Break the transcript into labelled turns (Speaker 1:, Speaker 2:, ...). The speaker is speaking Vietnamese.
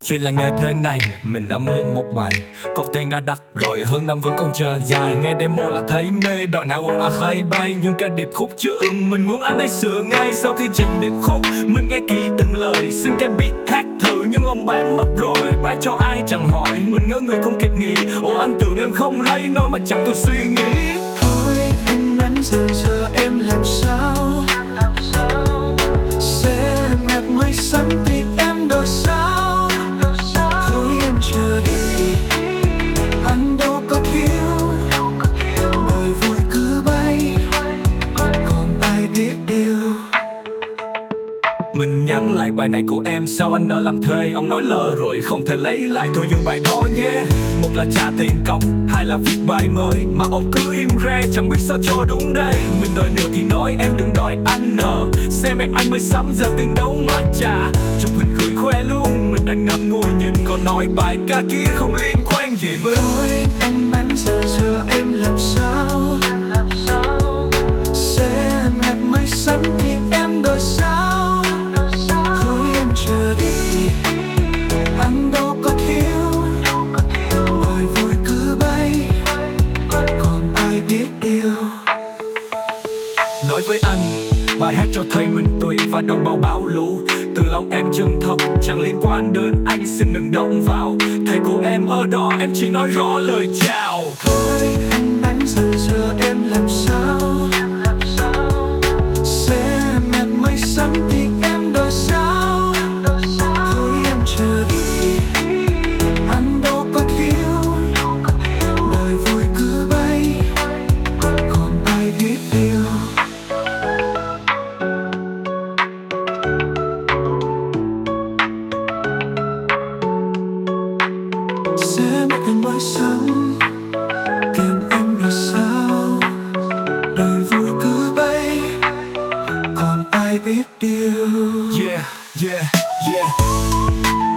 Speaker 1: Chuyện là ngày thế này, mình đã muốn một bài cọc tiền đã đặt rồi, hơn năm vẫn còn chờ dài. Nghe demo là thấy mê, đoạn nào ồn hay bay. Nhưng cả điệp khúc chưa ưng, mình muốn anh ấy sửa ngay. Sau khi trình điệp khúc, mình nghe kỹ từng lời. Xin cái beat hát thử, nhưng ông bạn mất rồi. Bài cho ai chẳng hỏi, mình ngỡ người không kịp nghĩ. Ồ anh tưởng em không hay, nói mà chẳng tôi suy nghĩ.
Speaker 2: Thôi anh nắn giờ em làm sao sẽ ngạt mây xanh thì em đổi sao. Thôi em chờ đi, anh đâu có thiếu. Đời vui cứ bay, còn ai biết điều.
Speaker 1: Mình nhắn lại bài này của em, sao anh nỡ làm thuê. Ông nói lỡ rồi không thể lấy lại, thôi dừng bài đó nhé. Một là trả tiền cọc, hai là viết bài mới. Mà ông cứ im re, chẳng biết sao cho đúng đây. Mình đòi nữa thì nói, em đừng đòi anh nợ. Xem em anh mới sắm, giờ tiền đâu mà trả. Chụp hình gửi khoe luôn, mình đang ngắm ngồi nhìn. Còn nói bài ca kia không liên quan gì với.
Speaker 2: Thôi anh bán giờ em làm sao sẽ ngạt mây xanh thì em đổi sao. Thôi em chờ đi, anh đâu có thiếu. Đời vui cứ bay, còn ai biết yêu.
Speaker 1: Nói với anh, bài hát cho thấy mình tuổi và đồng bào bão lũ. Từ lòng em chân thật, chẳng liên quan đến anh, xin đừng động vào. Thầy của em ở đó, em chỉ nói rõ lời chào.
Speaker 2: Thôi anh bán giờ em làm sao sẽ ngạt mây xanh thì em đổi sao. Thôi em chờ đi, anh đâu có thiếu. Đời vui cứ bay, còn ai biết yêu. Sẽ mất cơn mây xanh, tìm em là sao. Đời vui cứ bay, còn ai biết điều.
Speaker 1: Yeah, yeah, yeah.